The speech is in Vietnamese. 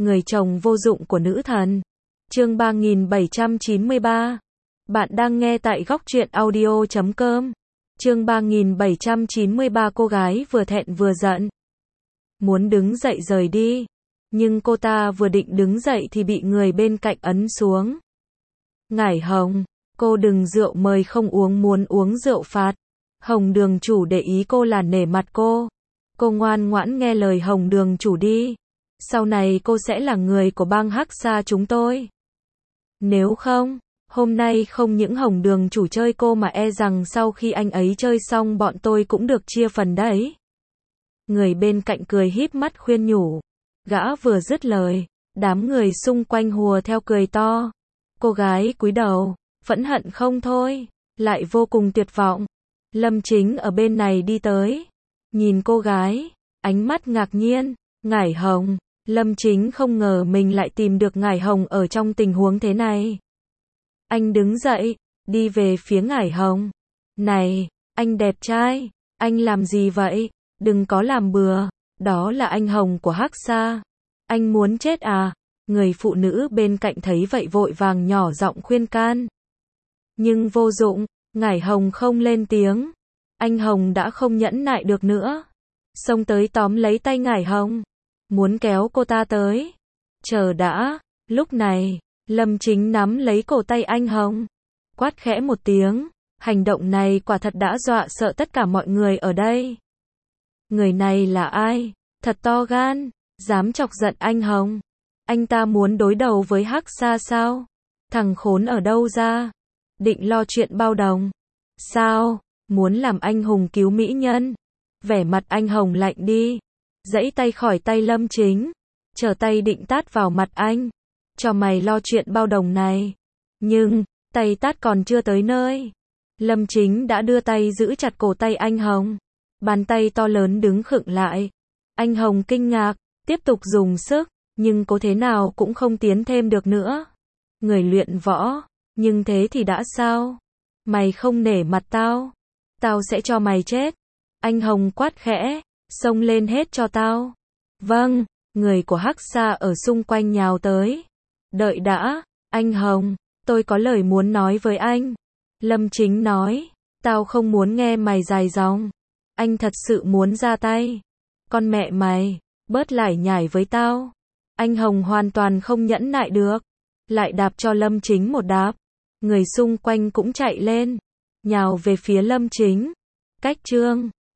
Người chồng vô dụng của nữ thần. Chương 3793. Bạn đang nghe tại góc truyện audio.com. Chương 3793. Cô gái vừa thẹn vừa giận, muốn đứng dậy rời đi, nhưng cô ta vừa định đứng dậy thì bị người bên cạnh ấn xuống. Ngải Hồng, cô đừng rượu mời không uống, muốn uống rượu phạt. Hồng đường chủ để ý cô là nể mặt cô. Cô ngoan ngoãn nghe lời Hồng đường chủ đi. Sau này cô sẽ là người của bang Hắc Sa chúng tôi. Nếu không, hôm nay không những Hồng đường chủ chơi cô mà e rằng sau khi anh ấy chơi xong bọn tôi cũng được chia phần đấy. Người bên cạnh cười híp mắt khuyên nhủ. Gã vừa dứt lời, đám người xung quanh hùa theo cười to. Cô gái cúi đầu, phẫn hận không thôi, lại vô cùng tuyệt vọng. Lâm Chính ở bên này đi tới, nhìn cô gái, ánh mắt ngạc nhiên. Ngải Hồng. Lâm Chính không ngờ mình lại tìm được Ngải Hồng ở trong tình huống thế này. Anh đứng dậy, đi về phía Ngải Hồng. Này, anh đẹp trai, anh làm gì vậy? Đừng có làm bừa, đó là anh Hồng của Hắc Sa. Anh muốn chết à? Người phụ nữ bên cạnh thấy vậy vội vàng nhỏ giọng khuyên can. Nhưng vô dụng, Ngải Hồng không lên tiếng. Anh Hồng đã không nhẫn nại được nữa, xông tới tóm lấy tay Ngải Hồng, muốn kéo cô ta tới. Chờ đã, lúc này, Lâm Chính nắm lấy cổ tay anh Hồng, quát khẽ một tiếng. Hành động này quả thật đã dọa sợ tất cả mọi người ở đây. Người này là ai? Thật to gan, dám chọc giận anh Hồng. Anh ta muốn đối đầu với Hắc Sa sao? Thằng khốn ở đâu ra? Định lo chuyện bao đồng sao? Muốn làm anh hùng cứu mỹ nhân? Vẻ mặt anh Hồng lạnh đi, giãy tay khỏi tay Lâm Chính, trở tay định tát vào mặt anh. Cho mày lo chuyện bao đồng này. Nhưng, tay tát còn chưa tới nơi, Lâm Chính đã đưa tay giữ chặt cổ tay anh Hồng. Bàn tay to lớn đứng khựng lại. Anh Hồng kinh ngạc, tiếp tục dùng sức, nhưng có thế nào cũng không tiến thêm được nữa. Người luyện võ, nhưng thế thì đã sao? Mày không nể mặt tao, tao sẽ cho mày chết. Anh Hồng quát khẽ, xông lên hết cho tao. Vâng, người của Hắc Sa ở xung quanh nhào tới. Đợi đã, anh Hồng, tôi có lời muốn nói với anh. Lâm Chính nói, tao không muốn nghe mày dài dòng. Anh thật sự muốn ra tay. Con mẹ mày, bớt lải nhải với tao. Anh Hồng hoàn toàn không nhẫn nại được, lại đạp cho Lâm Chính một đạp. Người xung quanh cũng chạy lên, nhào về phía Lâm Chính. Cách chương